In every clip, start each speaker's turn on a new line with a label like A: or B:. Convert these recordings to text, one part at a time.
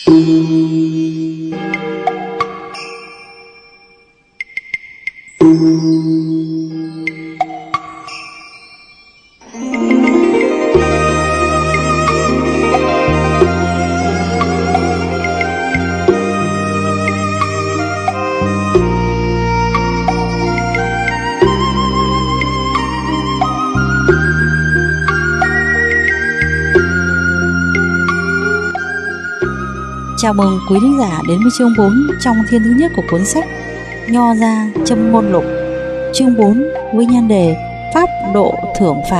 A: Chào mừng quý thính giả đến với chương 4 trong thiên thứ nhất của cuốn sách Nho Gia Châm Ngôn Lục. Chương 4 với nhan đề Pháp độ thưởng phạt.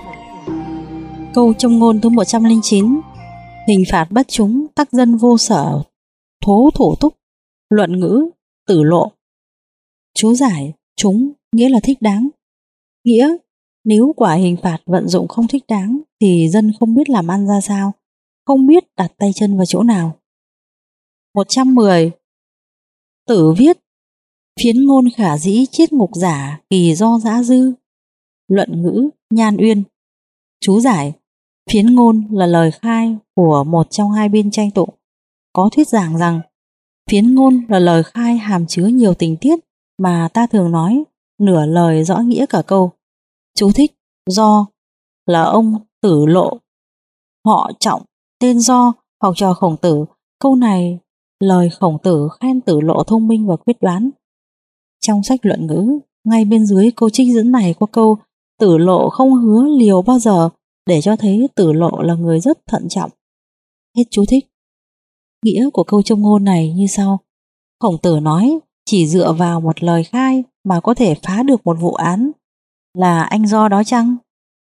A: Câu châm ngôn thứ 109: Hình phạt bất chúng, tắc dân vô sở, thố thủ túc. Luận ngữ Tử Lộ. Chú giải: chúng nghĩa là thích đáng. Nghĩa: nếu quả hình phạt vận dụng không thích đáng thì dân không biết làm ăn ra sao, không biết đặt tay chân vào chỗ nào. 110. Tử viết: phiến ngôn khả dĩ chiết ngục giả, kỳ do dã dư. Luận ngữ Nhan Uyên. Chú giải: phiến ngôn là lời khai của một trong hai bên tranh tụng. Có thuyết giảng rằng phiến ngôn là lời khai hàm chứa nhiều tình tiết mà ta thường nói nửa lời rõ nghĩa cả câu. Chú thích: Do là ông Tử Lộ, họ Trọng, tên Do, học trò Khổng Tử. Câu này lời Khổng Tử khen Tử Lộ thông minh và quyết đoán. Trong sách Luận ngữ, ngay bên dưới câu trích dẫn này có câu Tử Lộ không hứa liều bao giờ, để cho thấy Tử Lộ là người rất thận trọng. Hết chú thích. Nghĩa của câu châm ngôn này như sau: Khổng Tử nói chỉ dựa vào một lời khai mà có thể phá được một vụ án, là anh Do đó chăng?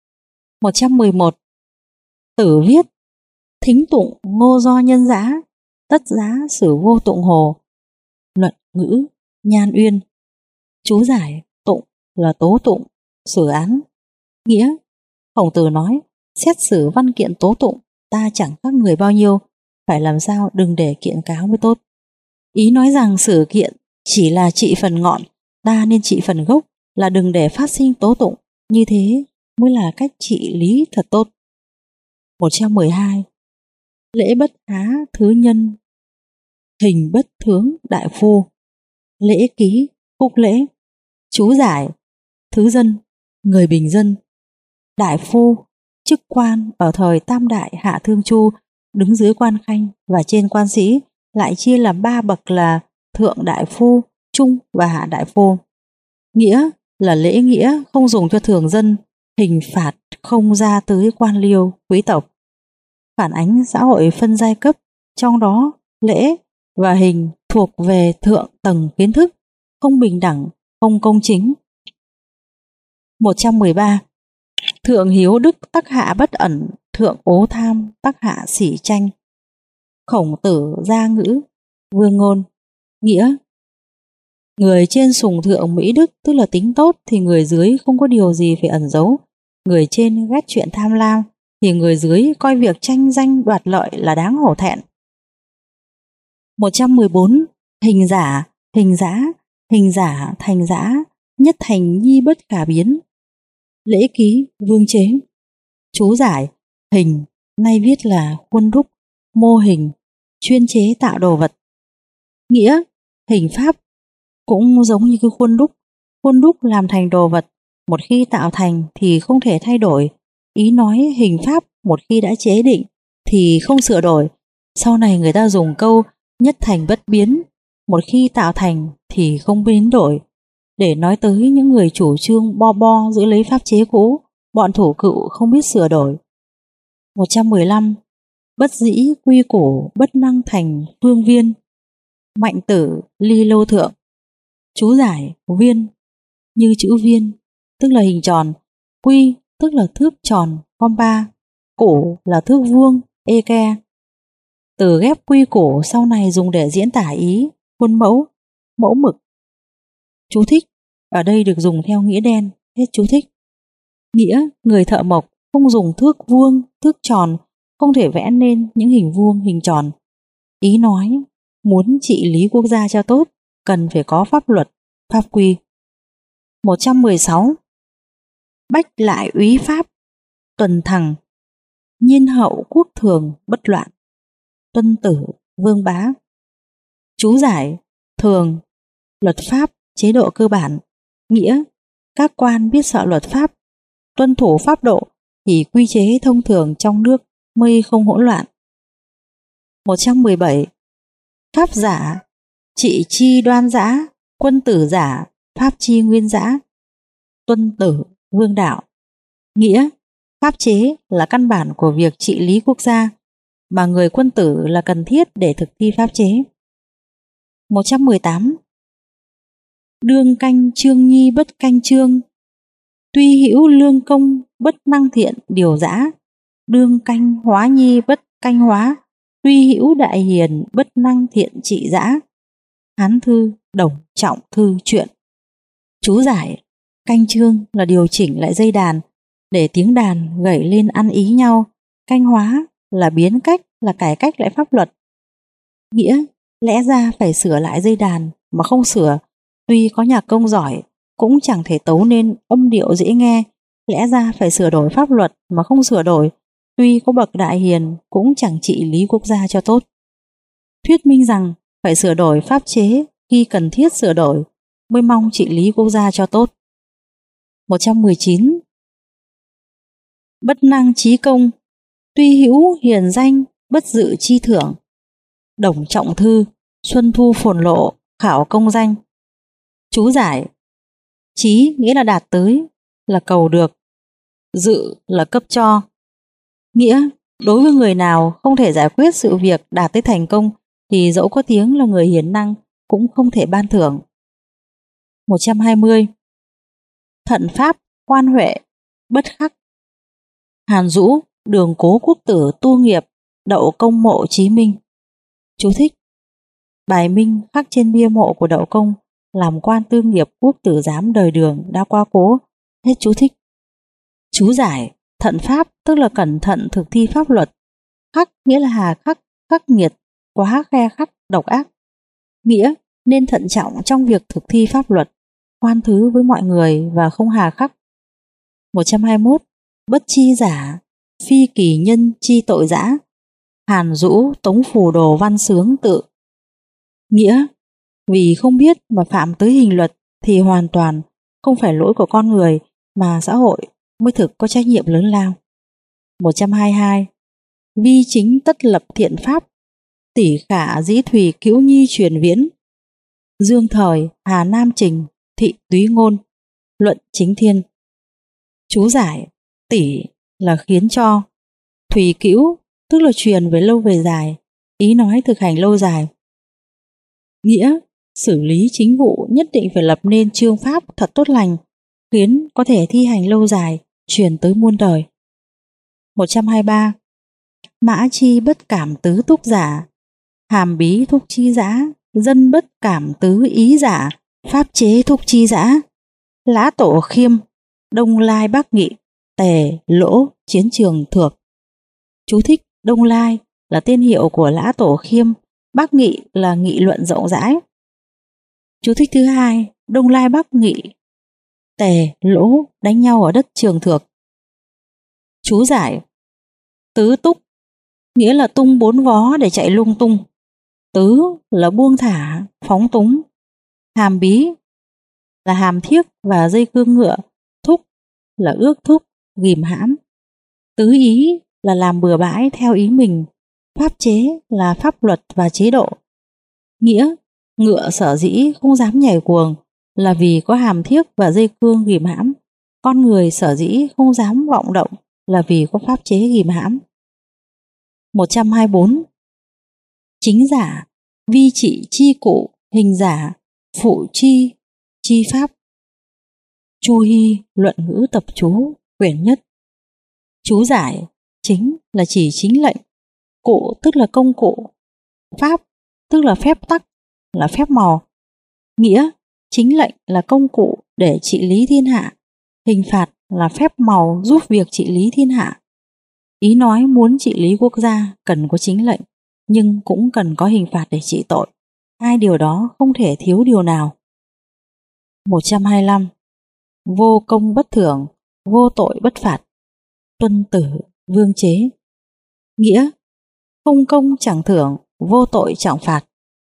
A: 111. Tử viết: thính tụng ngô do nhân dã, tất giá xử vô tụng hồ. Luận ngữ Nhan Uyên. Chú giải: tụng là tố tụng, xử án. Nghĩa: Khổng Tử nói xét xử văn kiện tố tụng ta chẳng khác người bao nhiêu, phải làm sao đừng để kiện cáo mới tốt. Ý nói rằng xử kiện chỉ là trị phần ngọn, ta nên trị phần gốc, là đừng để phát sinh tố tụng, như thế mới là cách trị lý thật tốt. 112. Lễ bất há thứ nhân, hình bất thướng đại phu. Lễ ký Phúc lễ. Chú giải: thứ dân, người bình dân. Đại phu, chức quan ở thời Tam Đại Hạ Thương Chu, đứng dưới quan khanh và trên quan sĩ, lại chia làm 3 bậc là thượng đại phu, trung và hạ đại phu. Nghĩa là lễ nghĩa không dùng cho thường dân, hình phạt không ra tới quan liêu, quý tộc. Phản ánh xã hội phân giai cấp, trong đó lễ và hình thuộc về thượng tầng kiến thức, không bình đẳng, không công chính. 113. Thượng hiếu đức tắc hạ bất ẩn, thượng ố tham tắc hạ sỉ tranh. Khổng Tử Gia Ngữ Vương Ngôn. Nghĩa: người trên sùng thượng mỹ đức, tức là tính tốt, thì người dưới không có điều gì phải ẩn giấu. Người trên ghét chuyện tham lam, thì người dưới coi việc tranh danh đoạt lợi là đáng hổ thẹn. 114. Hình giả, hình giã, hình giả thành giã, nhất thành nhi bất khả biến. Lễ ký Vương Chế. Chú giải: hình nay viết là khuôn đúc, mô hình, chuyên chế tạo đồ vật. Nghĩa: hình pháp cũng giống như cái khuôn đúc làm thành đồ vật, một khi tạo thành thì không thể thay đổi. Ý nói hình pháp một khi đã chế định thì không sửa đổi. Sau này người ta dùng câu nhất thành bất biến, một khi tạo thành thì không biến đổi, để nói tới những người chủ trương bo giữ lấy pháp chế cũ, bọn thủ cựu không biết sửa đổi. 115. Bất dĩ quy củ, bất năng thành phương viên. Mạnh Tử Ly Lô Thượng. Chú giải: viên như chữ viên, tức là hình tròn. Quy tức là thước tròn, compa. Củ là thước vuông, eke. Từ ghép quy củ sau này dùng để diễn tả ý khuôn mẫu, mẫu mực. Chú thích: ở đây được dùng theo nghĩa đen. Hết chú thích. Nghĩa: người thợ mộc không dùng thước vuông, thước tròn, không thể vẽ nên những hình vuông, hình tròn. Ý nói muốn trị lý quốc gia cho tốt, cần phải có pháp luật, pháp quy. 116. Bách lại úy pháp, tuần thằng, nhiên hậu quốc thường bất loạn. Tuân Tử vương bá. Chú giải: thường, luật pháp, chế độ cơ bản. Nghĩa: các quan biết sợ luật pháp, tuân thủ pháp độ thì quy chế thông thường trong nước mới không hỗn loạn. 117. Pháp giả, trị chi đoan dã, quân tử giả, pháp chi nguyên dã. Tuân tử, vương đạo. Nghĩa: pháp chế là căn bản của việc trị lý quốc gia, mà người quân tử là cần thiết để thực thi pháp chế. 118. Đương canh trương nhi bất canh trương, tuy hữu lương công bất năng thiện điều dã. Đương canh hóa nhi bất canh hóa, tuy hữu đại hiền bất năng thiện trị dã. Hán thư Đồng Trọng Thư truyện. Chú giải: canh trương là điều chỉnh lại dây đàn để tiếng đàn gảy lên ăn ý nhau. Canh hóa là biến cách, là cải cách lại pháp luật. Nghĩa: lẽ ra phải sửa lại dây đàn mà không sửa, tuy có nhạc công giỏi cũng chẳng thể tấu nên âm điệu dễ nghe. Lẽ ra phải sửa đổi pháp luật mà không sửa đổi, tuy có bậc đại hiền cũng chẳng trị lý quốc gia cho tốt. Thuyết minh rằng phải sửa đổi pháp chế khi cần thiết sửa đổi, mới mong trị lý quốc gia cho tốt. 119. Bất năng trí công, tuy hữu hiền danh bất dự chi thưởng. Đồng Trọng Thư, Xuân Thu Phồn Lộ, khảo công danh. Chú giải: trí nghĩa là đạt tới, là cầu được. Dự là cấp cho. Nghĩa: đối với người nào không thể giải quyết sự việc đạt tới thành công thì dẫu có tiếng là người hiền năng cũng không thể ban thưởng. 120. Thận pháp quan huệ bất khắc. Hàn Dũ, Đường Cố Quốc Tử tu nghiệp, Đậu Công mộ Chí Minh. Chú thích: bài minh khắc trên bia mộ của Đậu Công, làm quan tư nghiệp quốc tử giám đời Đường đã qua cố. Hết chú thích. Chú giải: thận pháp tức là cẩn thận thực thi pháp luật. Khắc nghĩa là hà khắc, khắc nghiệt, quá khe khắt, độc ác. Nghĩa: nên thận trọng trong việc thực thi pháp luật, khoan thứ với mọi người và không hà khắc. 121. Bất chi giả, phi kỳ nhân chi tội dã. Hàn Dũ, Tống Phù Đồ Văn Xướng tự. Nghĩa: vì không biết mà phạm tới hình luật thì hoàn toàn không phải lỗi của con người, mà xã hội mới thực có trách nhiệm lớn lao. 122. Vi chính tất lập thiện pháp, tỷ khả dĩ thùy cữu nhi truyền viễn. Dương Thời, Hà Nam Trình, Thị Túy Ngôn, Luận Chính Thiên. Chú giải: tỷ là khiến cho, thùy cữu tức là truyền về lâu về dài, ý nói thực hành lâu dài. Nghĩa: xử lý chính vụ nhất định phải lập nên chương pháp thật tốt lành, khiến có thể thi hành lâu dài, truyền tới muôn đời. 123. Mã chi bất cảm tứ túc giả, hàm bí thúc chi giã. Dân bất cảm tứ ý giả, pháp chế thúc chi giã. Lã Tổ Khiêm, Đông Lai Bắc Nghị, Tề Lỗ Chiến Trường Thược. Chú thích: Đông Lai là tên hiệu của Lã Tổ Khiêm, Bắc Nghị là nghị luận rộng rãi. Chú thích thứ hai: Đông Lai Bắc Nghị, Tề Lỗ đánh nhau ở đất Trường Thược. Chú giải: tứ túc nghĩa là tung bốn vó để chạy lung tung. Tứ là buông thả, phóng túng. Hàm bí là hàm thiếc và dây cương ngựa. Thúc là ước thúc, ghìm hãm. Tứ ý là làm bừa bãi theo ý mình. Pháp chế là pháp luật và chế độ. Nghĩa: ngựa sở dĩ không dám nhảy cuồng là vì có hàm thiếc và dây cương ghìm hãm. Con người sở dĩ không dám vọng động là vì có pháp chế ghìm hãm. 124. Chính giả, vi trị chi cụ, hình giả, phụ chi, chi pháp. Chu Hy, Luận ngữ tập chú, quyển nhất. Chú giải: chính là chỉ chính lệnh, cụ tức là công cụ, pháp tức là phép tắc, là phép màu. Nghĩa: chính lệnh là công cụ để trị lý thiên hạ, hình phạt là phép màu giúp việc trị lý thiên hạ. Ý nói muốn trị lý quốc gia cần có chính lệnh, nhưng cũng cần có hình phạt để trị tội. Hai điều đó không thể thiếu điều nào. 125. Vô công bất thưởng, vô tội bất phạt. Tuân Tử, Vương Chế. Nghĩa: không công chẳng thưởng, vô tội trọng phạt.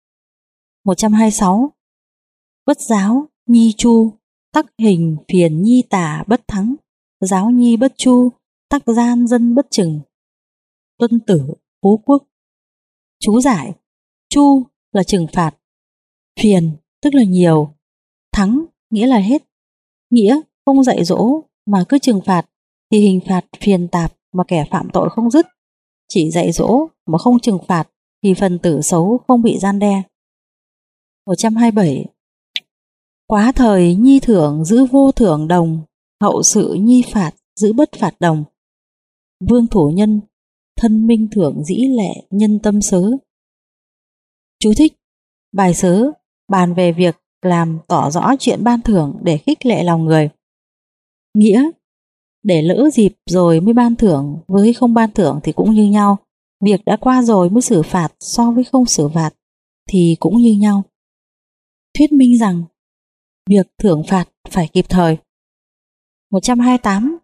A: 126. Bất giáo nhi chu, tắc hình phiền nhi tả bất thắng, giáo nhi bất chu, tắc gian dân bất chừng. Tuân Tử, Phú Quốc. Chú giải: chu là trừng phạt, phiền tức là nhiều, thắng nghĩa là hết. Nghĩa không dạy dỗ mà cứ trừng phạt thì hình phạt phiền tạp mà kẻ phạm tội không dứt. Chỉ dạy dỗ mà không trừng phạt thì phần tử xấu không bị gian đe. 127. Quá thời nhi thưởng giữ vô thưởng đồng, hậu sự nhi phạt giữ bất phạt đồng. Vương Thủ Nhân, thân minh thưởng dĩ lệ nhân tâm sớ. Chú thích: bài sớ bàn về việc làm tỏ rõ chuyện ban thưởng để khích lệ lòng người. Nghĩa: để lỡ dịp rồi mới ban thưởng với không ban thưởng thì cũng như nhau. Việc đã qua rồi mới xử phạt so với không xử phạt thì cũng như nhau. Thuyết minh rằng việc thưởng phạt phải kịp thời. 128.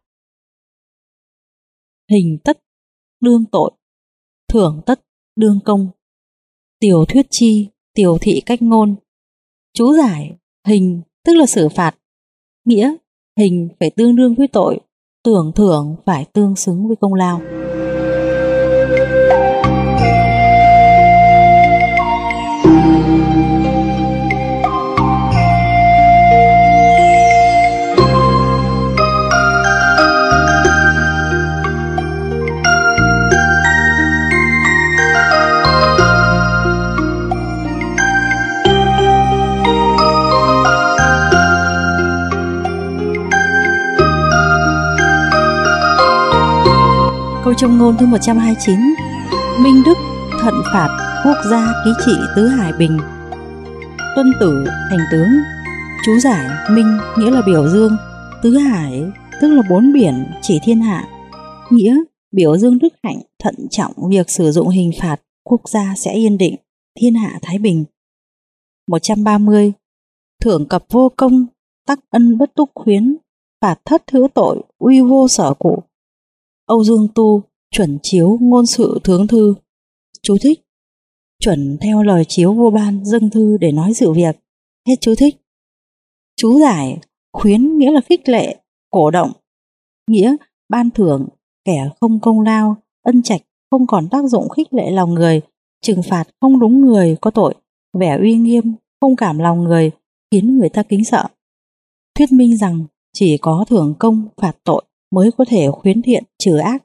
A: Hình tất đương tội, thưởng tất đương công. Tiểu thuyết chi, tiểu thị cách ngôn. Chú giải: hình tức là xử phạt. Nghĩa: hình phải tương đương với tội, thưởng phải tương xứng với công lao. Câu châm ngôn thứ 129. Minh đức thận phạt, quốc gia ký trị tứ hải bình. Tuân Tử, thành tướng. Chú giải: minh nghĩa là biểu dương, tứ hải tức là bốn biển chỉ thiên hạ. Nghĩa: biểu dương đức hạnh, thận trọng việc sử dụng hình phạt, quốc gia sẽ yên định, thiên hạ thái bình. 130. Thưởng cập vô công, tắc ân bất túc khuyến, phạt thất hữu tội, uy vô sở cụ. Âu Dương Tu, chuẩn chiếu ngôn sự thướng thư. Chú thích: chuẩn theo lời chiếu vua ban dâng thư để nói sự việc. Hết chú thích. Chú giải: khuyến nghĩa là khích lệ, cổ động. Nghĩa: ban thưởng kẻ không công lao, ân trạch không còn tác dụng khích lệ lòng người, trừng phạt không đúng người có tội, vẻ uy nghiêm không cảm lòng người, khiến người ta kính sợ. Thuyết minh rằng chỉ có thưởng công phạt tội mới có thể khuyến thiện trừ ác.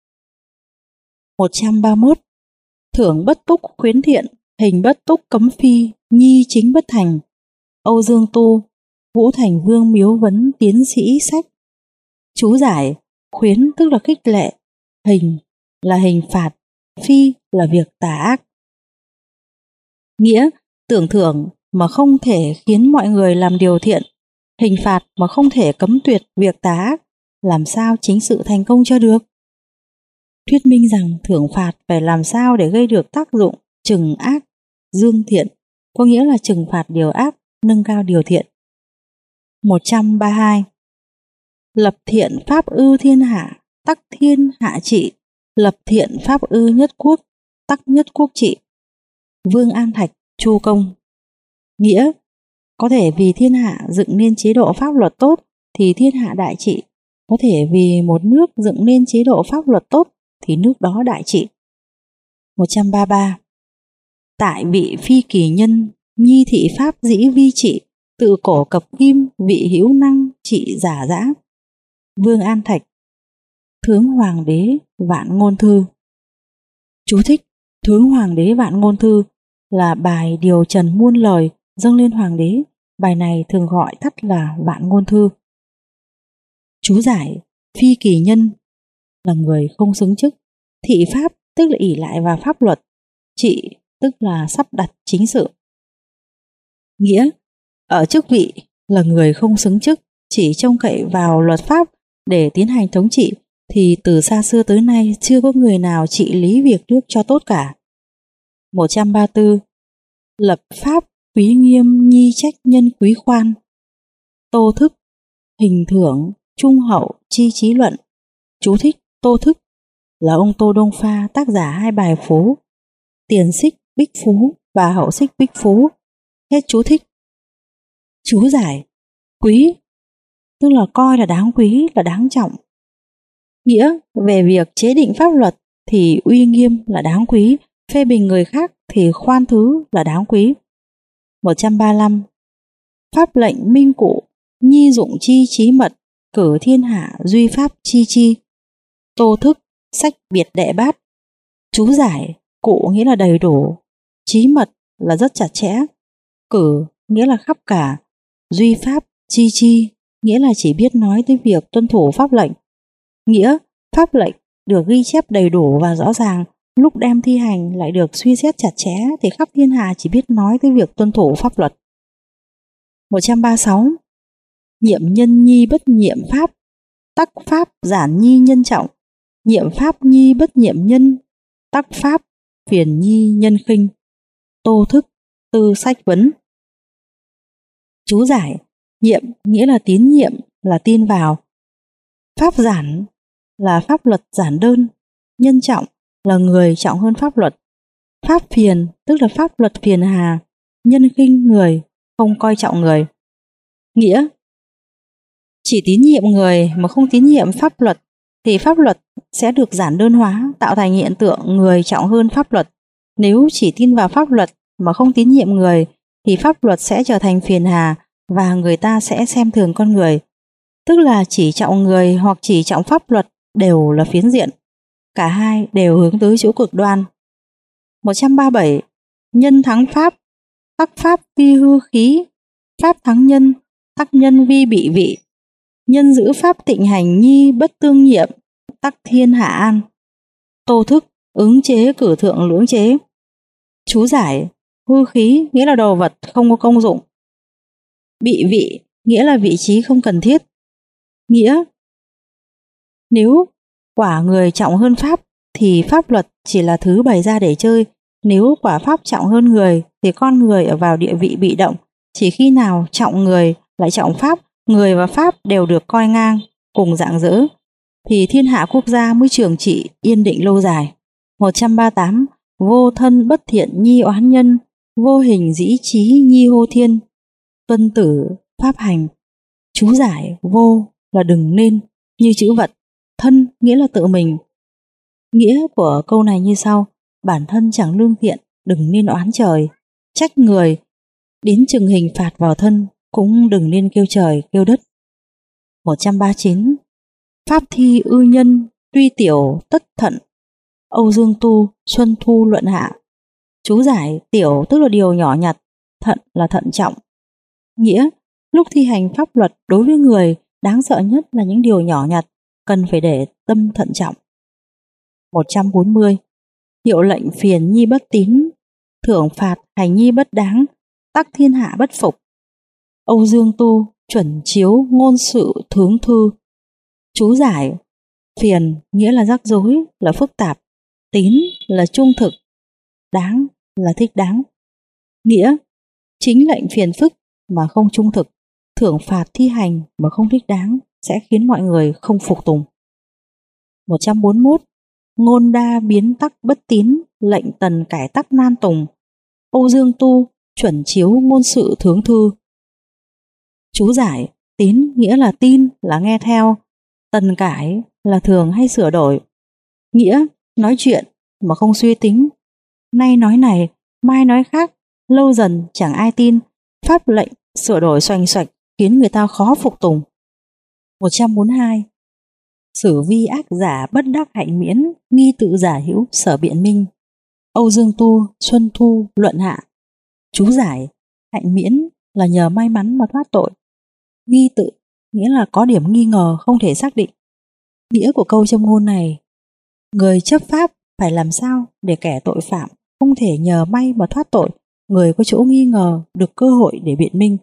A: 131. Thưởng bất túc khuyến thiện, hình bất túc cấm phi, nhi chính bất thành. Âu Dương Tu, Vũ Thành Vương Miếu Vấn tiến sĩ sách. Chú giải: khuyến tức là khích lệ, hình là hình phạt, phi là việc tà ác. Nghĩa: tưởng thưởng mà không thể khiến mọi người làm điều thiện, hình phạt mà không thể cấm tuyệt việc tà ác, làm sao chính sự thành công cho được. Thuyết minh rằng thưởng phạt phải làm sao để gây được tác dụng trừng ác, dương thiện, có nghĩa là trừng phạt điều ác, nâng cao điều thiện. 132. Lập thiện pháp ư thiên hạ, tắc thiên hạ trị, lập thiện pháp ư nhất quốc, tắc nhất quốc trị. Vương An Thạch, Chu Công. Nghĩa: có thể vì thiên hạ dựng nên chế độ pháp luật tốt thì thiên hạ đại trị, có thể vì một nước dựng nên chế độ pháp luật tốt thì nước đó đại trị. 133. Tại vị phi kỳ nhân, nhi thị pháp dĩ vi trị, tự cổ cập kim, vị hữu năng trị giả dã. Vương An Thạch, Thướng Hoàng đế Vạn Ngôn Thư. Chú thích: Thướng Hoàng đế Vạn Ngôn Thư là bài điều trần muôn lời dâng lên hoàng đế. Bài này thường gọi tắt là Vạn Ngôn Thư. Chú giải: phi kỳ nhân là người không xứng chức, thị pháp tức là ỷ lại vào pháp luật, trị tức là sắp đặt chính sự. Nghĩa: ở chức vị là người không xứng chức, chỉ trông cậy vào luật pháp để tiến hành thống trị, thì từ xa xưa tới nay chưa có người nào trị lý việc nước cho tốt cả. 134. Lập pháp quý nghiêm, nhi trách nhân quý khoan. Tô Thức, hình thưởng trung hậu chi trí luận. Chú thích: Tô Thức là ông Tô Đông Pha, tác giả hai bài phố Tiền Xích bích phú và hậu xích bích phú. Hết chú thích. Chú giải: quý tức là coi là đáng quý, là đáng trọng. Nghĩa về việc chế định pháp luật thì uy nghiêm là đáng quý, phê bình người khác thì khoan thứ là đáng quý. 135. Pháp lệnh minh cụ, nhi dụng chi trí mật, cử thiên hạ duy pháp chi chi. Tô Thức, sách biệt đệ bát. Chú giải: cụ nghĩa là đầy đủ, trí mật là rất chặt chẽ, cử nghĩa là khắp cả, duy pháp chi chi nghĩa là chỉ biết nói tới việc tuân thủ pháp lệnh. Nghĩa pháp lệnh được ghi chép đầy đủ và rõ ràng, lúc đem thi hành lại được suy xét chặt chẽ thì khắp thiên hạ chỉ biết nói tới việc tuân thủ pháp luật. 136. Nhiệm nhân nhi bất nhiệm pháp, tắc pháp giản nhi nhân trọng, nhiệm pháp nhi bất nhiệm nhân, tắc pháp phiền nhi nhân khinh. Tô Thức, Tư sách vấn. Chú giải: nhiệm nghĩa là tín nhiệm, là tin vào. Pháp giản là pháp luật giản đơn. Nhân trọng là người trọng hơn pháp luật. Pháp phiền tức là pháp luật phiền hà. Nhân khinh người không coi trọng người. Nghĩa chỉ tín nhiệm người mà không tín nhiệm pháp luật thì pháp luật sẽ được giản đơn hóa, tạo thành hiện tượng người trọng hơn pháp luật. Nếu chỉ tin vào pháp luật mà không tín nhiệm người thì pháp luật sẽ trở thành phiền hà và người ta sẽ xem thường con người. Tức là chỉ trọng người hoặc chỉ trọng pháp luật đều là phiến diện. Cả hai đều hướng tới chỗ cực đoan. 137. Nhân thắng pháp, tắc pháp vi hư khí, pháp thắng nhân, tắc nhân vi bị vị. Nhân giữ pháp tịnh hành nhi bất tương nhiệm, tắc thiên hạ an. Tô Thức, ứng chế cử thượng lưỡng chế. Chú giải: hư khí nghĩa là đồ vật không có công dụng. Bị vị nghĩa là vị trí không cần thiết. Nghĩa nếu quả người trọng hơn pháp thì pháp luật chỉ là thứ bày ra để chơi. Nếu quả pháp trọng hơn người thì con người ở vào địa vị bị động. Chỉ khi nào trọng người lại trọng pháp, người và pháp đều được coi ngang, cùng rạng rỡ, thì thiên hạ quốc gia mới trường trị yên định lâu dài. 138. Vô thân bất thiện nhi oán nhân, vô hình dĩ trí nhi hô thiên. Tuân tử pháp hành. Chú giải: vô là đừng nên, như chữ vật. Thân nghĩa là tự mình. Nghĩa của câu này như sau: bản thân chẳng lương thiện, đừng nên oán trời, trách người, đến chừng hình phạt vào thân, cũng đừng nên kêu trời kêu đất. 139. Pháp thi ư nhân, tuy tiểu tất thận. Âu Dương Tu, Xuân Thu luận hạ. Chú giải: tiểu tức là điều nhỏ nhặt, thận là thận trọng. Nghĩa lúc thi hành pháp luật đối với người, đáng sợ nhất là những điều nhỏ nhặt, cần phải để tâm thận trọng. 140. Hiệu lệnh phiền nhi bất tín, thưởng phạt hành nhi bất đáng, tắc thiên hạ bất phục. Âu Dương Tu, chuẩn chiếu ngôn sự thướng thư. Chú giải: phiền nghĩa là rắc rối, là phức tạp. Tín là trung thực. Đáng là thích đáng. Nghĩa chính lệnh phiền phức mà không trung thực, thưởng phạt thi hành mà không thích đáng sẽ khiến mọi người không phục tùng. 141. Ngôn đa biến tắc bất tín, lệnh tần cải tắc nan tùng. Âu Dương Tu, chuẩn chiếu ngôn sự thướng thư. Chú giải: tín nghĩa là tin, là nghe theo. Tần cải là thường hay sửa đổi. Nghĩa nói chuyện mà không suy tính, nay nói này, mai nói khác, lâu dần chẳng ai tin. Pháp lệnh sửa đổi xoành xoạch khiến người ta khó phục tùng. 142. Sử vi ác giả bất đắc hạnh miễn, nghi tự giả hữu sở biện minh. Âu Dương Tu, Xuân Thu luận hạ. Chú giải: hạnh miễn là nhờ may mắn mà thoát tội. Nghi tự nghĩa là có điểm nghi ngờ không thể xác định. Nghĩa của câu châm ngôn này: người chấp pháp phải làm sao để kẻ tội phạm không thể nhờ may mà thoát tội, người có chỗ nghi ngờ được cơ hội để biện minh.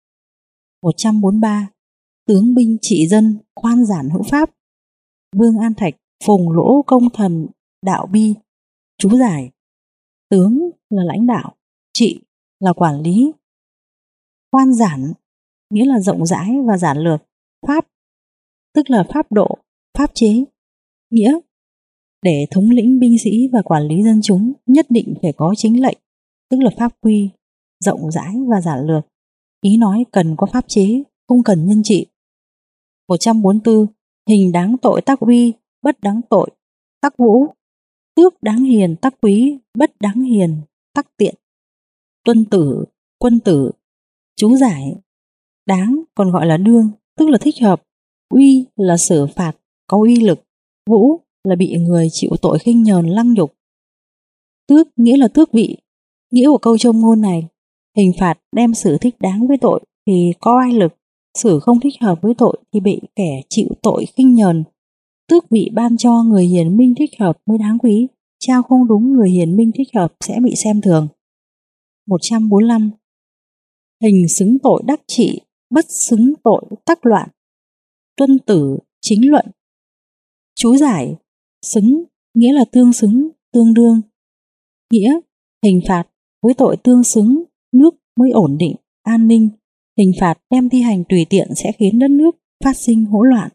A: 143. Tướng binh trị dân, khoan giản hữu pháp. Vương An Thạch, phùng lỗ công thần, đạo bi. Chú giải: tướng là lãnh đạo, trị là quản lý. Khoan giản nghĩa là rộng rãi và giản lược. Pháp tức là pháp độ, pháp chế. Nghĩa Để thống lĩnh binh sĩ và quản lý dân chúng nhất định phải có chính lệnh, tức là pháp quy, rộng rãi và giản lược. Ý nói cần có pháp chế, không cần nhân trị. 144. Hình đáng tội tác uy, bất đáng tội tác vũ. Tước đáng hiền tác quý, bất đáng hiền tác tiện. Tuân tử, quân tử. Chú giải: đáng còn gọi là đương, tức là thích hợp. Uy là xử phạt, có uy lực. Vũ là bị người chịu tội khinh nhờn lăng nhục. Tước nghĩa là tước vị. Nghĩa của câu châm ngôn này: hình phạt đem xử thích đáng với tội thì có oai lực, xử không thích hợp với tội thì bị kẻ chịu tội khinh nhờn. Tước vị ban cho người hiền minh thích hợp mới đáng quý, trao không đúng người hiền minh thích hợp sẽ bị xem thường. 145. Hình xứng tội đắc trị, bất xứng tội tắc loạn. Tuân tử, chính luận. Chú giải: xứng nghĩa là tương xứng, tương đương. Nghĩa: hình phạt với tội tương xứng, nước mới ổn định, an ninh. Hình phạt đem thi hành tùy tiện sẽ khiến đất nước phát sinh hỗn loạn.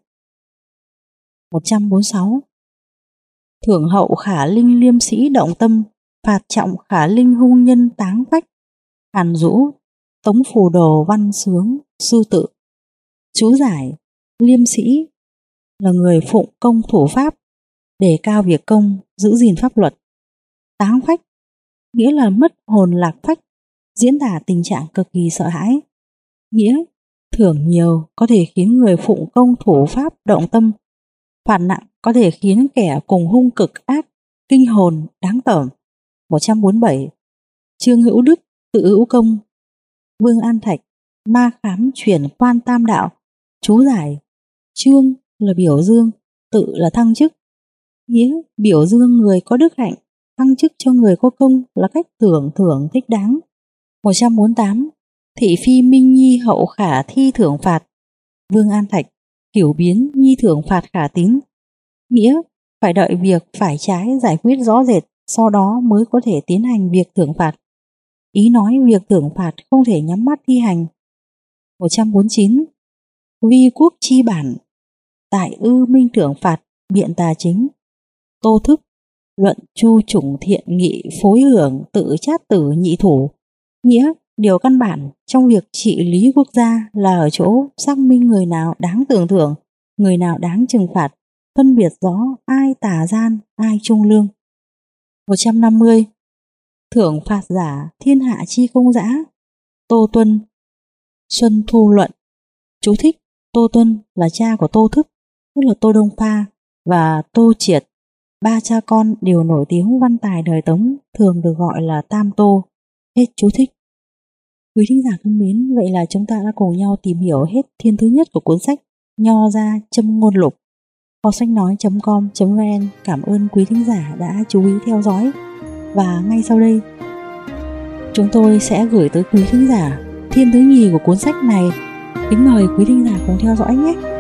A: 146. Thưởng hậu khả linh liêm sĩ động tâm, phạt trọng khả linh hung nhân táng phách. Hàn Dũ, Tống Phù Đồ văn sướng, sư tự. Chú giải: liêm sĩ là người phụng công thủ pháp, đề cao việc công, giữ gìn pháp luật. Táng phách nghĩa là mất hồn lạc phách, diễn tả tình trạng cực kỳ sợ hãi. Nghĩa: thưởng nhiều có thể khiến người phụng công thủ pháp động tâm, phạt nặng có thể khiến kẻ cùng hung cực ác kinh hồn đáng tởm. 147. Trương Hữu Đức tự hữu công. Vương An Thạch, ma khám chuyển quan tam đạo. Chú giải: trương là biểu dương, tự là thăng chức. Nghĩa: biểu dương người có đức hạnh, thăng chức cho người có công là cách thưởng thích đáng. 148. Thị phi minh nhi hậu khả thi thưởng phạt. Vương An Thạch, kiểu biến nhi thưởng phạt khả tín. Nghĩa: phải đợi việc phải trái giải quyết rõ rệt, sau đó mới có thể tiến hành việc thưởng phạt. Ý nói việc thưởng phạt không thể nhắm mắt thi hành. 149. Vi quốc chi bản, tại ư minh thưởng phạt, biện tà chính. Tô Thức, luận chu chủng thiện nghị phối hưởng tự chát tử nhị thủ. Nghĩa: điều căn bản trong việc trị lý quốc gia là ở chỗ xác minh người nào đáng tưởng thưởng, người nào đáng trừng phạt, phân biệt rõ ai tà gian, ai trung lương. 150. Thưởng phạt giả, thiên hạ chi công dã. Tô Tuân, Xuân Thu luận. Chú thích: Tô Tuân là cha của Tô Thức, tức là Tô Đông Pha, và Tô Triệt. Ba cha con đều nổi tiếng văn tài đời Tống, thường được gọi là Tam Tô. Hết chú thích. Quý thính giả thân mến, vậy là chúng ta đã cùng nhau tìm hiểu hết thiên thứ nhất của cuốn sách Nho Gia Châm Ngôn Lục. Kho sách nói.com.vn cảm ơn quý thính giả đã chú ý theo dõi. Và ngay sau đây, chúng tôi sẽ gửi tới quý thính giả thiên thứ nhì của cuốn sách này. Kính mời quý thính giả cùng theo dõi nhé.